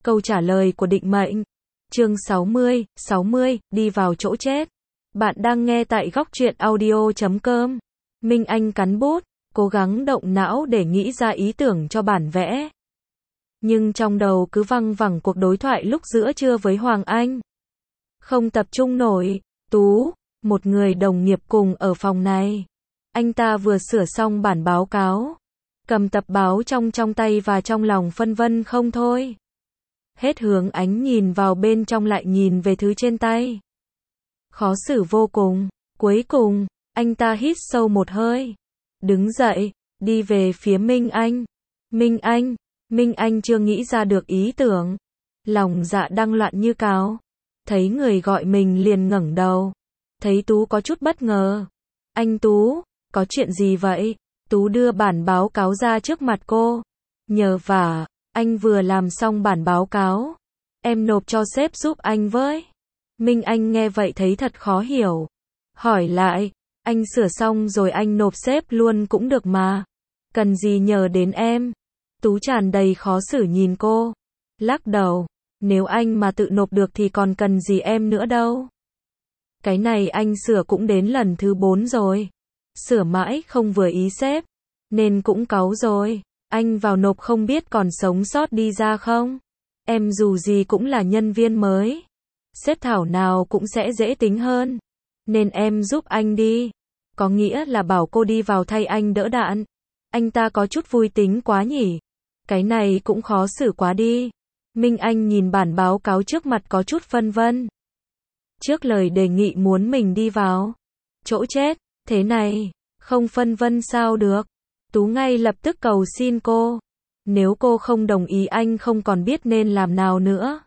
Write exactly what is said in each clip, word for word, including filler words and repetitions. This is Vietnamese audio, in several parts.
Câu trả lời của định mệnh. Chương sáu mươi, sáu mươi, đi vào chỗ chết. Bạn đang nghe tại góc truyện audio chấm com. Minh Anh cắn bút, cố gắng động não để nghĩ ra ý tưởng cho bản vẽ. Nhưng trong đầu cứ văng vẳng cuộc đối thoại lúc giữa trưa với Hoàng Anh. Không tập trung nổi. Tú, một người đồng nghiệp cùng ở phòng này. Anh ta vừa sửa xong bản báo cáo. Cầm tập báo trong trong tay và trong lòng phân vân không thôi. Hết hướng ánh nhìn vào bên trong lại nhìn về thứ trên tay. Khó xử vô cùng. Cuối cùng, anh ta hít sâu một hơi. Đứng dậy, đi về phía Minh Anh. Minh Anh, Minh Anh chưa nghĩ ra được ý tưởng. Lòng dạ đang loạn như cáo. Thấy người gọi mình liền ngẩng đầu. Thấy Tú có chút bất ngờ. Anh Tú, có chuyện gì vậy? Tú đưa bản báo cáo ra trước mặt cô. Nhờ vả, anh vừa làm xong bản báo cáo. Em nộp cho sếp giúp anh với. Minh Anh nghe vậy thấy thật khó hiểu. Hỏi lại, anh sửa xong rồi anh nộp sếp luôn cũng được mà. Cần gì nhờ đến em? Tú tràn đầy khó xử nhìn cô. Lắc đầu, nếu anh mà tự nộp được thì còn cần gì em nữa đâu. Cái này anh sửa cũng đến lần thứ bốn rồi. Sửa mãi không vừa ý sếp. Nên cũng cáu rồi. Anh vào nộp không biết còn sống sót đi ra không? Em dù gì cũng là nhân viên mới. Sếp thảo nào cũng sẽ dễ tính hơn. Nên em giúp anh đi. Có nghĩa là bảo cô đi vào thay anh đỡ đạn. Anh ta có chút vui tính quá nhỉ. Cái này cũng khó xử quá đi. Minh Anh nhìn bản báo cáo trước mặt có chút phân vân. Trước lời đề nghị muốn mình đi vào chỗ chết, thế này, không phân vân sao được. Tú ngay lập tức cầu xin cô. Nếu cô không đồng ý anh không còn biết nên làm nào nữa.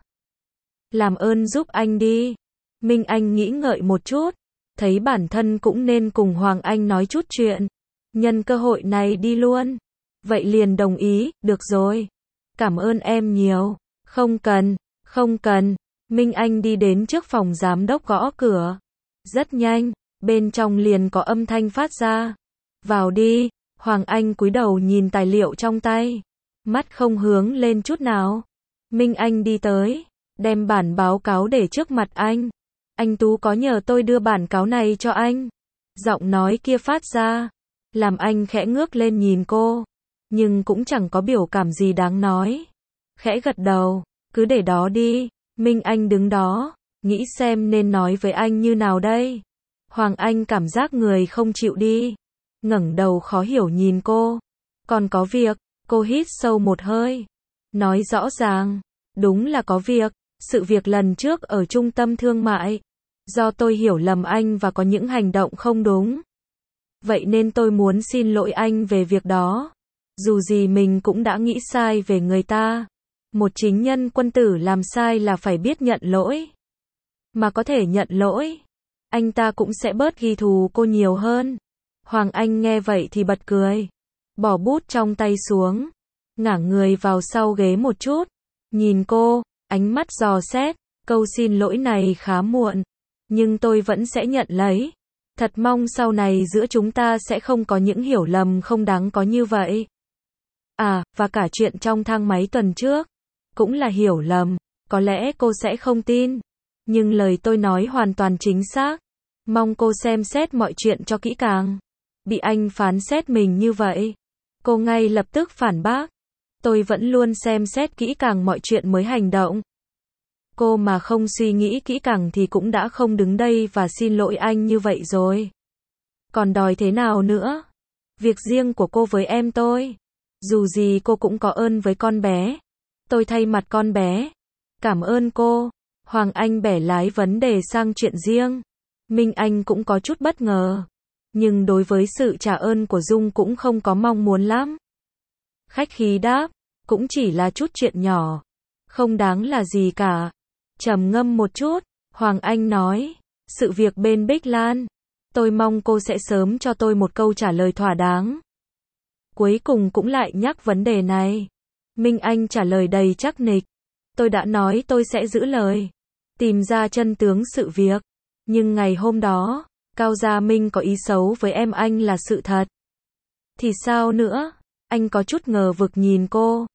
Làm ơn giúp anh đi. Minh Anh nghĩ ngợi một chút. Thấy bản thân cũng nên cùng Hoàng Anh nói chút chuyện. Nhân cơ hội này đi luôn. Vậy liền đồng ý, được rồi. Cảm ơn em nhiều. Không cần, không cần. Minh Anh đi đến trước phòng giám đốc gõ cửa. Rất nhanh, bên trong liền có âm thanh phát ra. Vào đi. Hoàng Anh cúi đầu nhìn tài liệu trong tay. Mắt không hướng lên chút nào. Minh Anh đi tới. Đem bản báo cáo để trước mặt anh. Anh Tú có nhờ tôi đưa bản cáo này cho anh. Giọng nói kia phát ra. Làm anh khẽ ngước lên nhìn cô. Nhưng cũng chẳng có biểu cảm gì đáng nói. Khẽ gật đầu. Cứ để đó đi. Minh Anh đứng đó. Nghĩ xem nên nói với anh như nào đây. Hoàng Anh cảm giác người không chịu đi. Ngẩng đầu khó hiểu nhìn cô. Còn có việc. Cô hít sâu một hơi. Nói rõ ràng. Đúng là có việc. Sự việc lần trước ở trung tâm thương mại. Do tôi hiểu lầm anh và có những hành động không đúng. Vậy nên tôi muốn xin lỗi anh về việc đó. Dù gì mình cũng đã nghĩ sai về người ta. Một chính nhân quân tử làm sai là phải biết nhận lỗi. Mà có thể nhận lỗi, anh ta cũng sẽ bớt ghi thù cô nhiều hơn. Hoàng Anh nghe vậy thì bật cười. Bỏ bút trong tay xuống. Ngả người vào sau ghế một chút. Nhìn cô, ánh mắt dò xét. Câu xin lỗi này khá muộn. Nhưng tôi vẫn sẽ nhận lấy. Thật mong sau này giữa chúng ta sẽ không có những hiểu lầm không đáng có như vậy. À, và cả chuyện trong thang máy tuần trước. Cũng là hiểu lầm. Có lẽ cô sẽ không tin. Nhưng lời tôi nói hoàn toàn chính xác. Mong cô xem xét mọi chuyện cho kỹ càng. Bị anh phán xét mình như vậy. Cô ngay lập tức phản bác. Tôi vẫn luôn xem xét kỹ càng mọi chuyện mới hành động. Cô mà không suy nghĩ kỹ càng thì cũng đã không đứng đây và xin lỗi anh như vậy rồi. Còn đòi thế nào nữa? Việc riêng của cô với em tôi. Dù gì cô cũng có ơn với con bé. Tôi thay mặt con bé. Cảm ơn cô. Hoàng Anh bẻ lái vấn đề sang chuyện riêng. Minh Anh cũng có chút bất ngờ. Nhưng đối với sự trả ơn của Dung cũng không có mong muốn lắm. Khách khí đáp. Cũng chỉ là chút chuyện nhỏ. Không đáng là gì cả. Trầm ngâm một chút. Hoàng Anh nói. Sự việc bên Bích Lan. Tôi mong cô sẽ sớm cho tôi một câu trả lời thỏa đáng. Cuối cùng cũng lại nhắc vấn đề này. Minh Anh trả lời đầy chắc nịch. Tôi đã nói tôi sẽ giữ lời. Tìm ra chân tướng sự việc. Nhưng ngày hôm đó, Cao Gia Minh có ý xấu với em anh là sự thật. Thì sao nữa? Anh có chút ngờ vực nhìn cô.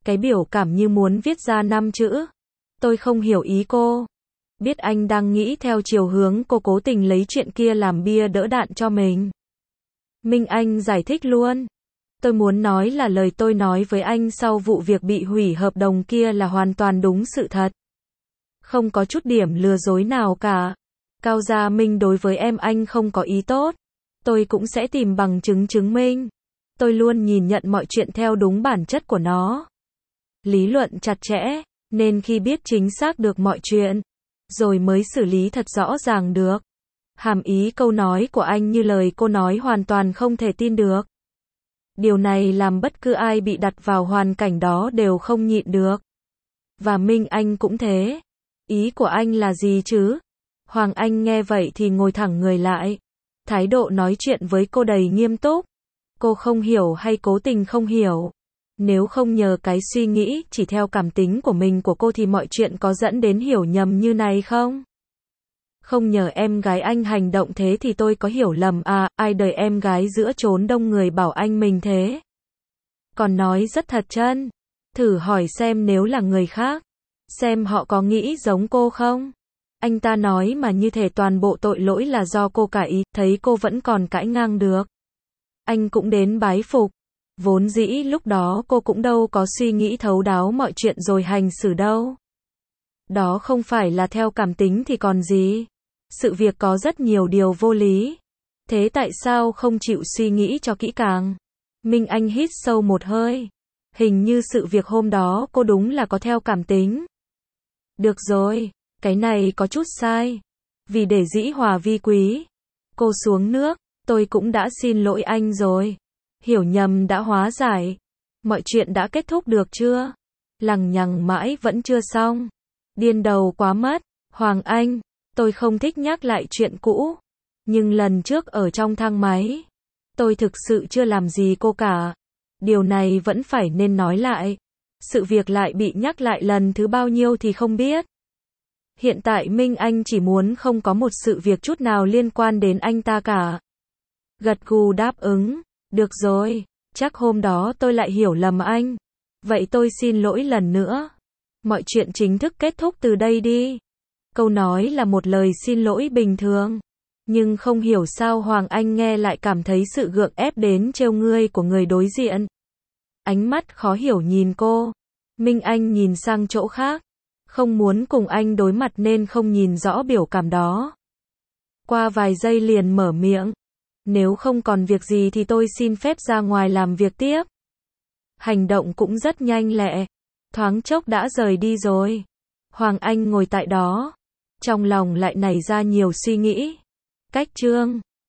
cái biểu cảm như muốn viết ra năm chữ. Tôi không hiểu ý cô. Biết anh đang nghĩ theo chiều hướng cô cố tình lấy chuyện kia làm bia đỡ đạn cho mình. Minh Anh giải thích luôn. Tôi muốn nói là lời tôi nói với anh sau vụ việc bị hủy hợp đồng kia là hoàn toàn đúng sự thật. Không có chút điểm lừa dối nào cả. Cao Gia Minh đối với em anh không có ý tốt. Tôi cũng sẽ tìm bằng chứng chứng minh. Tôi luôn nhìn nhận mọi chuyện theo đúng bản chất của nó. Lý luận chặt chẽ, nên khi biết chính xác được mọi chuyện, rồi mới xử lý thật rõ ràng được. Hàm ý câu nói của anh như lời cô nói hoàn toàn không thể tin được. Điều này làm bất cứ ai bị đặt vào hoàn cảnh đó đều không nhịn được. Và Minh Anh cũng thế. Ý của anh là gì chứ? Hoàng Anh nghe vậy thì ngồi thẳng người lại. Thái độ nói chuyện với cô đầy nghiêm túc. Cô không hiểu hay cố tình không hiểu. Nếu không nhờ cái suy nghĩ chỉ theo cảm tính của mình của cô thì mọi chuyện có dẫn đến hiểu nhầm như này không? Không nhờ em gái anh hành động thế thì tôi có hiểu lầm à, ai đời em gái giữa chốn đông người bảo anh mình thế. Còn nói rất thật chân. Thử hỏi xem nếu là người khác, xem họ có nghĩ giống cô không? Anh ta nói mà như thể toàn bộ tội lỗi là do cô cả ý, thấy cô vẫn còn cãi ngang được. Anh cũng đến bái phục. Vốn dĩ lúc đó cô cũng đâu có suy nghĩ thấu đáo mọi chuyện rồi hành xử đâu. Đó không phải là theo cảm tính thì còn gì. Sự việc có rất nhiều điều vô lý. Thế tại sao không chịu suy nghĩ cho kỹ càng? Minh Anh hít sâu một hơi. Hình như sự việc hôm đó cô đúng là có theo cảm tính. Được rồi, cái này có chút sai. Vì để dĩ hòa vi quý. Cô xuống nước, tôi cũng đã xin lỗi anh rồi. Hiểu nhầm đã hóa giải. Mọi chuyện đã kết thúc được chưa? Lằng nhằng mãi vẫn chưa xong. Điên đầu quá mất. Hoàng Anh, tôi không thích nhắc lại chuyện cũ. Nhưng lần trước ở trong thang máy, tôi thực sự chưa làm gì cô cả. Điều này vẫn phải nên nói lại. Sự việc lại bị nhắc lại lần thứ bao nhiêu thì không biết. Hiện tại Minh Anh chỉ muốn không có một sự việc chút nào liên quan đến anh ta cả. Gật gù đáp ứng. Được rồi, chắc hôm đó tôi lại hiểu lầm anh. Vậy tôi xin lỗi lần nữa. Mọi chuyện chính thức kết thúc từ đây đi. Câu nói là một lời xin lỗi bình thường. Nhưng không hiểu sao Hoàng Anh nghe lại cảm thấy sự gượng ép đến trêu ngươi của người đối diện. Ánh mắt khó hiểu nhìn cô. Minh Anh nhìn sang chỗ khác. Không muốn cùng anh đối mặt nên không nhìn rõ biểu cảm đó. Qua vài giây liền mở miệng. Nếu không còn việc gì thì tôi xin phép ra ngoài làm việc tiếp. Hành động cũng rất nhanh lẹ. Thoáng chốc đã rời đi rồi. Hoàng Anh ngồi tại đó. Trong lòng lại nảy ra nhiều suy nghĩ. Cách chương